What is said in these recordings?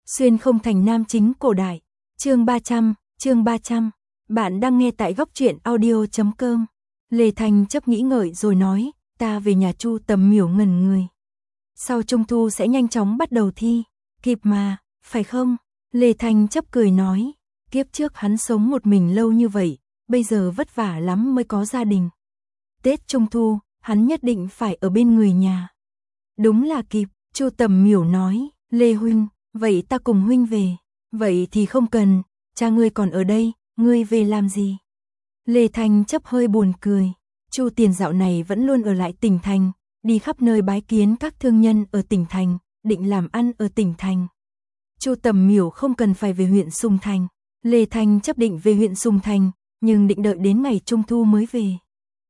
Xuyên không thành nam chính cổ đại. Chương 300. Bạn đang nghe tại góc truyện audio.com. Lê Thanh chấp nghĩ ngợi rồi nói, ta về nhà Chu Tầm Miểu ngẩn người. Sau Trung thu sẽ nhanh chóng bắt đầu thi, kịp mà, phải không? Lê Thanh chấp cười nói, kiếp trước hắn sống một mình lâu như vậy, bây giờ vất vả lắm mới có gia đình. Tết Trung thu, hắn nhất định phải ở bên người nhà. Đúng là kịp, Chu Tầm Miểu nói, Lê huynh, vậy ta cùng huynh về. Vậy thì không cần, cha ngươi còn ở đây, ngươi về làm gì? Lê Thanh chấp hơi buồn cười, Chu Tiền dạo này vẫn luôn ở lại tỉnh thành, đi khắp nơi bái kiến các thương nhân ở tỉnh thành, định làm ăn ở tỉnh thành. Chu Tầm Miểu không cần phải về huyện Sùng Thành. Lê Thanh chấp định về huyện Sùng Thành, nhưng định đợi đến ngày Trung thu mới về.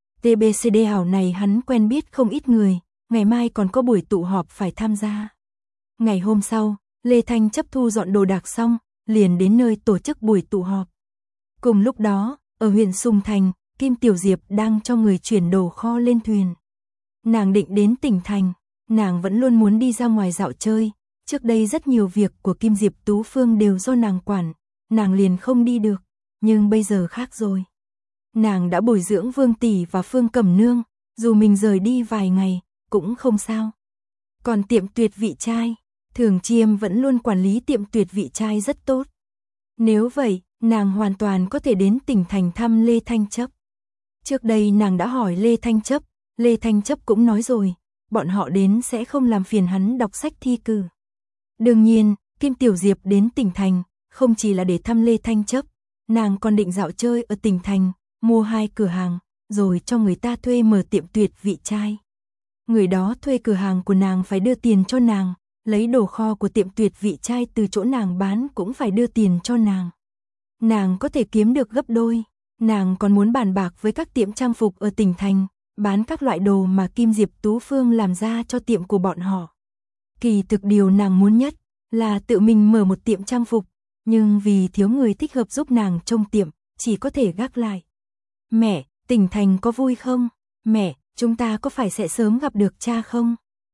TBCD hảo này hắn quen biết không ít người, ngày mai còn có buổi tụ họp phải tham gia. Ngày hôm sau, Lê Thanh chấp thu dọn đồ đạc xong, liền đến nơi tổ chức buổi tụ họp. Cùng lúc đó, ở huyện Sùng Thành, Kim Tiểu Diệp đang cho người chuyển đồ kho lên thuyền. Nàng định đến tỉnh thành, nàng vẫn luôn muốn đi ra ngoài dạo chơi, trước đây rất nhiều việc của Kim Diệp Tú Phương đều do nàng quản, nàng liền không đi được, nhưng bây giờ khác rồi. Nàng đã bồi dưỡng Vương Tỷ và Phương Cẩm Nương, dù mình rời đi vài ngày, cũng không sao. Còn tiệm tuyệt vị trai, Thường Chiêm vẫn luôn quản lý tiệm tuyệt vị trai rất tốt. Nếu vậy, nàng hoàn toàn có thể đến tỉnh thành thăm Lê Thanh chấp. Trước đây nàng đã hỏi Lê Thanh chấp cũng nói rồi, bọn họ đến sẽ không làm phiền hắn đọc sách thi cử. Đương nhiên, Kim Tiểu Diệp đến tỉnh thành, không chỉ là để thăm Lê Thanh chấp, nàng còn định dạo chơi ở tỉnh thành, mua 2 cửa hàng, rồi cho người ta thuê mở tiệm tuyệt vị trai. Người đó thuê cửa hàng của nàng phải đưa tiền cho nàng, lấy đồ kho của tiệm tuyệt vị trai từ chỗ nàng bán cũng phải đưa tiền cho nàng. Nàng có thể kiếm được gấp đôi, nàng còn muốn bàn bạc với các tiệm trang phục ở tỉnh thành, bán các loại đồ mà Kim Diệp Tú Phương làm ra cho tiệm của bọn họ. Kỳ thực điều nàng muốn nhất là tự mình mở một tiệm trang phục, nhưng vì thiếu người thích hợp giúp nàng trông tiệm, chỉ có thể gác lại. Mẹ, tỉnh thành có vui không? Mẹ, chúng ta có phải sẽ sớm gặp được cha không?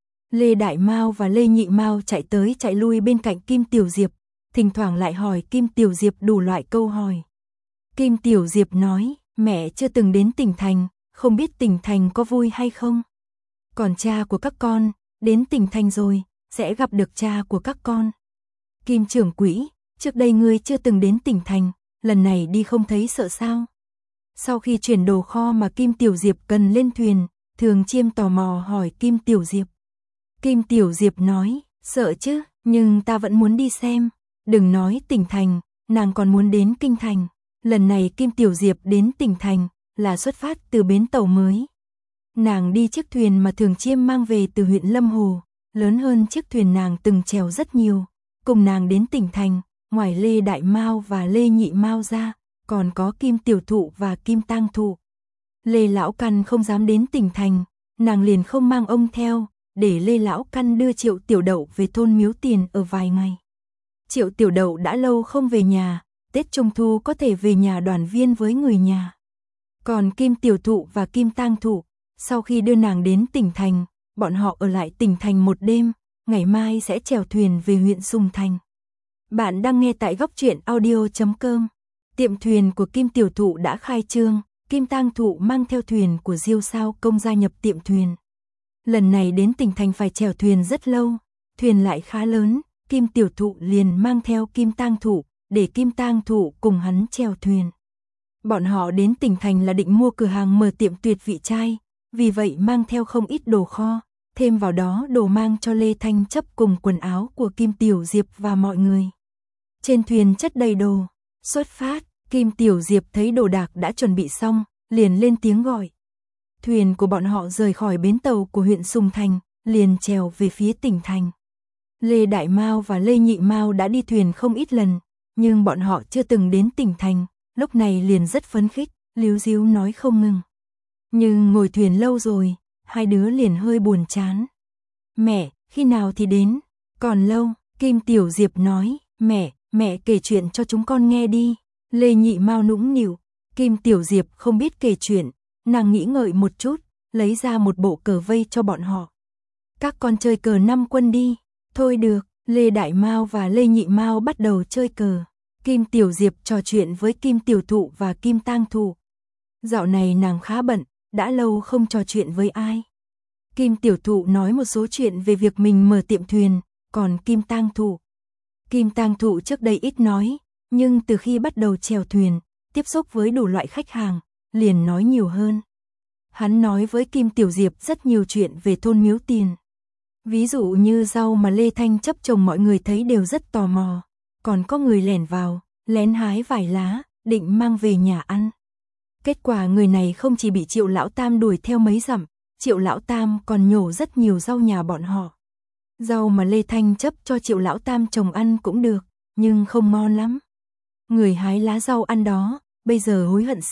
Lê Đại Mao và Lê Nhị Mao chạy tới chạy lui bên cạnh Kim Tiểu Diệp, thỉnh thoảng lại hỏi Kim Tiểu Diệp đủ loại câu hỏi. Kim Tiểu Diệp nói, mẹ chưa từng đến tỉnh thành, không biết tỉnh thành có vui hay không. Còn cha của các con, đến tỉnh thành rồi, sẽ gặp được cha của các con. Kim trưởng quỹ, trước đây ngươi chưa từng đến tỉnh thành, lần này đi không thấy sợ sao? Sau khi chuyển đồ kho mà Kim Tiểu Diệp cần lên thuyền, Thường Chiêm tò mò hỏi Kim Tiểu Diệp. Kim Tiểu Diệp nói, sợ chứ, nhưng ta vẫn muốn đi xem. Đừng nói tỉnh thành, nàng còn muốn đến kinh thành. Lần này Kim Tiểu Diệp đến tỉnh thành, là xuất phát từ bến tàu mới. Nàng đi chiếc thuyền mà Thường Chiêm mang về từ huyện Lâm Hồ, lớn hơn chiếc thuyền nàng từng chèo rất nhiều. Cùng nàng đến tỉnh thành, ngoài Lê Đại Mao và Lê Nhị Mao ra, còn có Kim Tiểu Thụ và Kim Tang Thụ. Lê Lão Căn không dám đến tỉnh thành, nàng liền không mang ông theo, để Lê Lão Căn đưa Triệu Tiểu Đậu về thôn Miếu Tiền ở vài ngày. Triệu Tiểu Đậu đã lâu không về nhà, Tết Trung thu có thể về nhà đoàn viên với người nhà. Còn Kim Tiểu Thụ và Kim Tang Thụ, sau khi đưa nàng đến tỉnh thành, bọn họ ở lại tỉnh thành một đêm, ngày mai sẽ chèo thuyền về huyện Sùng Thành. Bạn đang nghe tại góc truyện audio.com. Tiệm thuyền của Kim Tiểu Thụ đã khai trương, Kim Tang Thụ mang theo thuyền của Diêu Sao Công gia nhập tiệm thuyền. Lần này đến tỉnh thành phải chèo thuyền rất lâu, thuyền lại khá lớn, Kim Tiểu Thụ liền mang theo Kim Tang Thụ, để Kim Tang Thụ cùng hắn chèo thuyền. Bọn họ đến tỉnh thành là định mua cửa hàng mở tiệm tuyệt vị trai, vì vậy mang theo không ít đồ kho, thêm vào đó đồ mang cho Lê Thanh chấp cùng quần áo của Kim Tiểu Diệp và mọi người. Trên thuyền chất đầy đồ, xuất phát, Kim Tiểu Diệp thấy đồ đạc đã chuẩn bị xong, liền lên tiếng gọi. Thuyền của bọn họ rời khỏi bến tàu của huyện Sùng Thành, liền chèo về phía tỉnh thành. Lê Đại Mao và Lê Nhị Mao đã đi thuyền không ít lần, nhưng bọn họ chưa từng đến tỉnh thành, lúc này liền rất phấn khích, líu díu nói không ngừng. Nhưng ngồi thuyền lâu rồi, hai đứa liền hơi buồn chán. Mẹ, khi nào thì đến? Còn lâu, Kim Tiểu Diệp nói, mẹ kể chuyện cho chúng con nghe đi. Lê Nhị Mao nũng nịu, Kim Tiểu Diệp không biết kể chuyện, nàng nghĩ ngợi một chút, lấy ra một bộ cờ vây cho bọn họ. Các con chơi cờ 5 quân đi. Thôi được, Lê Đại Mao và Lê Nhị Mao bắt đầu chơi cờ. Kim Tiểu Diệp trò chuyện với Kim Tiểu Thụ và Kim Tang Thụ. Dạo này nàng khá bận, đã lâu không trò chuyện với ai. Kim Tiểu Thụ nói một số chuyện về việc mình mở tiệm thuyền, còn Kim Tang Thụ trước đây ít nói, nhưng từ khi bắt đầu chèo thuyền, tiếp xúc với đủ loại khách hàng, liền nói nhiều hơn. Hắn nói với Kim Tiểu Diệp rất nhiều chuyện về thôn Miếu Tiền. Ví dụ như rau mà Lê Thanh Chấp trồng mọi người thấy đều rất tò mò, còn có người lẻn vào, lén hái vài lá, định mang về nhà ăn. Kết quả người này không chỉ bị Triệu Lão Tam đuổi theo mấy dặm, Triệu Lão Tam còn nhổ rất nhiều rau nhà bọn họ. Rau mà Lê Thanh Chấp cho Triệu Lão Tam trồng ăn cũng được, nhưng không ngon lắm. Người hái lá rau ăn đó, bây giờ hối hận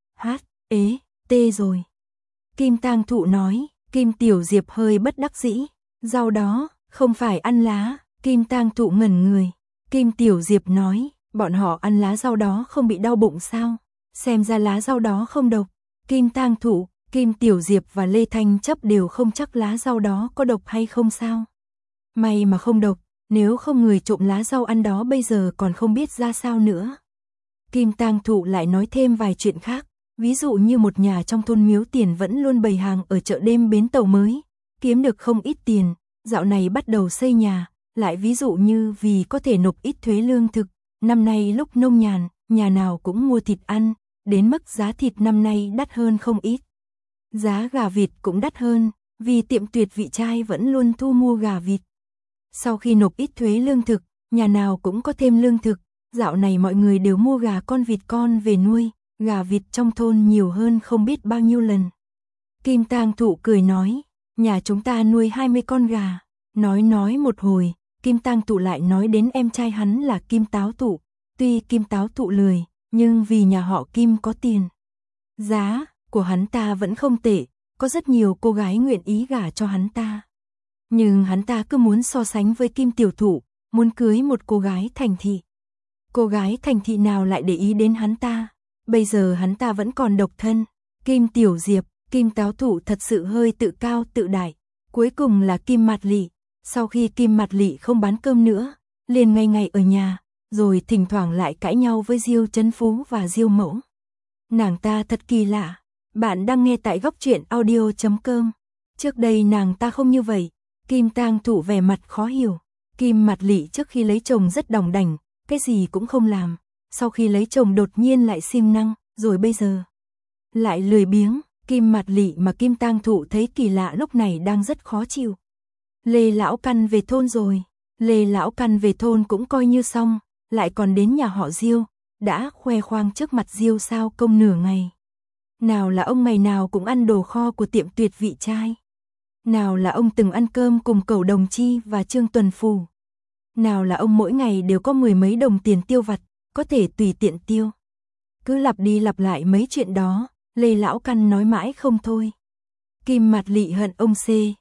CHT rồi. Kim Tang Thụ nói. Kim Tiểu Diệp hơi bất đắc dĩ. Rau đó, không phải ăn lá. Kim Tang Thụ ngẩn người. Kim Tiểu Diệp nói, bọn họ ăn lá rau đó không bị đau bụng sao? Xem ra lá rau đó không độc. Kim Tang Thụ, Kim Tiểu Diệp và Lê Thanh Chấp đều không chắc lá rau đó có độc hay không sao? May mà không độc, nếu không người trộm lá rau ăn đó bây giờ còn không biết ra sao nữa. Kim Tang Thụ lại nói thêm vài chuyện khác, ví dụ như một nhà trong thôn Miếu Tiền vẫn luôn bày hàng ở chợ đêm bến tàu mới, kiếm được không ít tiền, dạo này bắt đầu xây nhà, lại ví dụ như vì có thể nộp ít thuế lương thực, năm nay lúc nông nhàn, nhà nào cũng mua thịt ăn, đến mức giá thịt năm nay đắt hơn không ít. Giá gà vịt cũng đắt hơn, vì tiệm Tuyệt Vị Trai vẫn luôn thu mua gà vịt. Sau khi nộp ít thuế lương thực, nhà nào cũng có thêm lương thực, dạo này mọi người đều mua gà con vịt con về nuôi, gà vịt trong thôn nhiều hơn không biết bao nhiêu lần. Kim Tang Thụ cười nói, nhà chúng ta nuôi 20 con gà. Nói một hồi, Kim Tang Thụ lại nói đến em trai hắn là Kim Táo Thụ. Tuy Kim Táo Thụ lười, nhưng vì nhà họ Kim có tiền. Giá của hắn ta vẫn không tệ, có rất nhiều cô gái nguyện ý gả cho hắn ta. Nhưng hắn ta cứ muốn so sánh với Kim Tiểu Thụ, muốn cưới một cô gái thành thị. Cô gái thành thị nào lại để ý đến hắn ta? Bây giờ hắn ta vẫn còn độc thân. Kim Tiểu Diệp, Kim Táo Thụ thật sự hơi tự cao tự đại. Cuối cùng là Kim Mạt Lị. Sau khi Kim Mạt Lị không bán cơm nữa, liền ngày ngày ở nhà, rồi thỉnh thoảng lại cãi nhau với Diêu Chấn Phú và Diêu Mẫu. Nàng ta thật kỳ lạ. Bạn đang nghe tại góc truyện audio.com. Trước đây nàng ta không như vậy. Kim Tang Thụ vẻ mặt khó hiểu. Kim Mạt Lị trước khi lấy chồng rất đòng đảnh, cái gì cũng không làm. Sau khi lấy chồng đột nhiên lại siêng năng, rồi bây giờ lại lười biếng. Kim Mạt Lị mà Kim Tang Thụ thấy kỳ lạ lúc này đang rất khó chịu. Lê Lão Căn về thôn rồi. Lê Lão Căn về thôn cũng coi như xong, lại còn đến nhà họ Diêu, đã khoe khoang trước mặt Diêu sao công nửa ngày. Nào là ông ngày nào cũng ăn đồ kho của tiệm Tuyệt Vị Trai. Nào là ông từng ăn cơm cùng Cẩu Đồng Chi và Trương Tuần Phù. Nào là ông mỗi ngày đều có 10 mấy đồng tiền tiêu vặt, có thể tùy tiện tiêu. Cứ lặp đi lặp lại mấy chuyện đó, Lê Lão Căn nói mãi không thôi. Kim Mạt Lị hận ông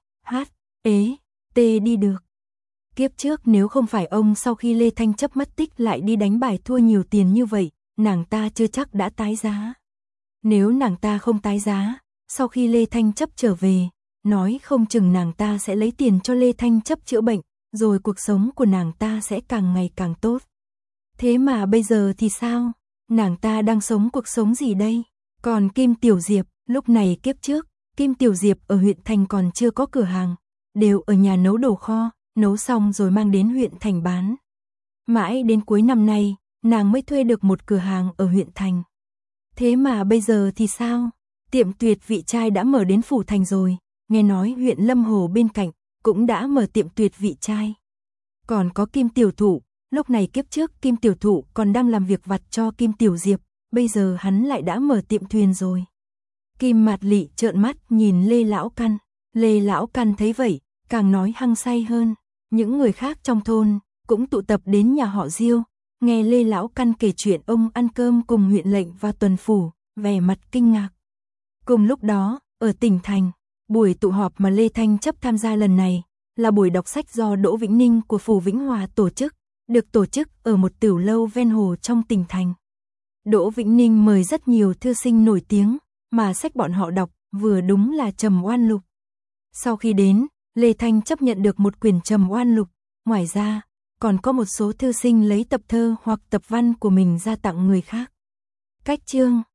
CHT đi được. Kiếp trước nếu không phải ông sau khi Lê Thanh Chấp mất tích lại đi đánh bài thua nhiều tiền như vậy, nàng ta chưa chắc đã tái giá. Nếu nàng ta không tái giá, sau khi Lê Thanh Chấp trở về, nói không chừng nàng ta sẽ lấy tiền cho Lê Thanh Chấp chữa bệnh, rồi cuộc sống của nàng ta sẽ càng ngày càng tốt. Thế mà bây giờ thì sao? Nàng ta đang sống cuộc sống gì đây? Còn Kim Tiểu Diệp, lúc này kiếp trước, Kim Tiểu Diệp ở huyện thành còn chưa có cửa hàng, đều ở nhà nấu đồ kho, nấu xong rồi mang đến huyện thành bán. Mãi đến cuối năm nay, nàng mới thuê được một cửa hàng ở huyện thành. Thế mà bây giờ thì sao? Tiệm Tuyệt Vị Trai đã mở đến phủ thành rồi, nghe nói huyện Lâm Hồ bên cạnh cũng đã mở tiệm Tuyệt Vị Trai. Còn có Kim Tiểu Thụ, lúc này kiếp trước Kim Tiểu Thụ còn đang làm việc vặt cho Kim Tiểu Diệp, bây giờ hắn lại đã mở tiệm thuyền rồi. Kim Mạt Lị trợn mắt nhìn Lê Lão Căn. Lê Lão Căn thấy vậy, càng nói hăng say hơn. Những người khác trong thôn cũng tụ tập đến nhà họ Diêu, nghe Lê Lão Căn kể chuyện ông ăn cơm cùng huyện lệnh và tuần phủ, vẻ mặt kinh ngạc. Cùng lúc đó, ở tỉnh thành, buổi tụ họp mà Lê Thanh Chấp tham gia lần này là buổi đọc sách do Đỗ Vĩnh Ninh của phủ Vĩnh Hòa tổ chức, được tổ chức ở một tiểu lâu ven hồ trong tỉnh thành. Đỗ Vĩnh Ninh mời rất nhiều thư sinh nổi tiếng, mà sách bọn họ đọc vừa đúng là Trầm Oan Lục. Sau khi đến, Lê Thanh Chấp nhận được một quyển Trầm Oan Lục, Ngoài ra, còn có một số thư sinh lấy tập thơ hoặc tập văn của mình ra tặng người khác. Cách chương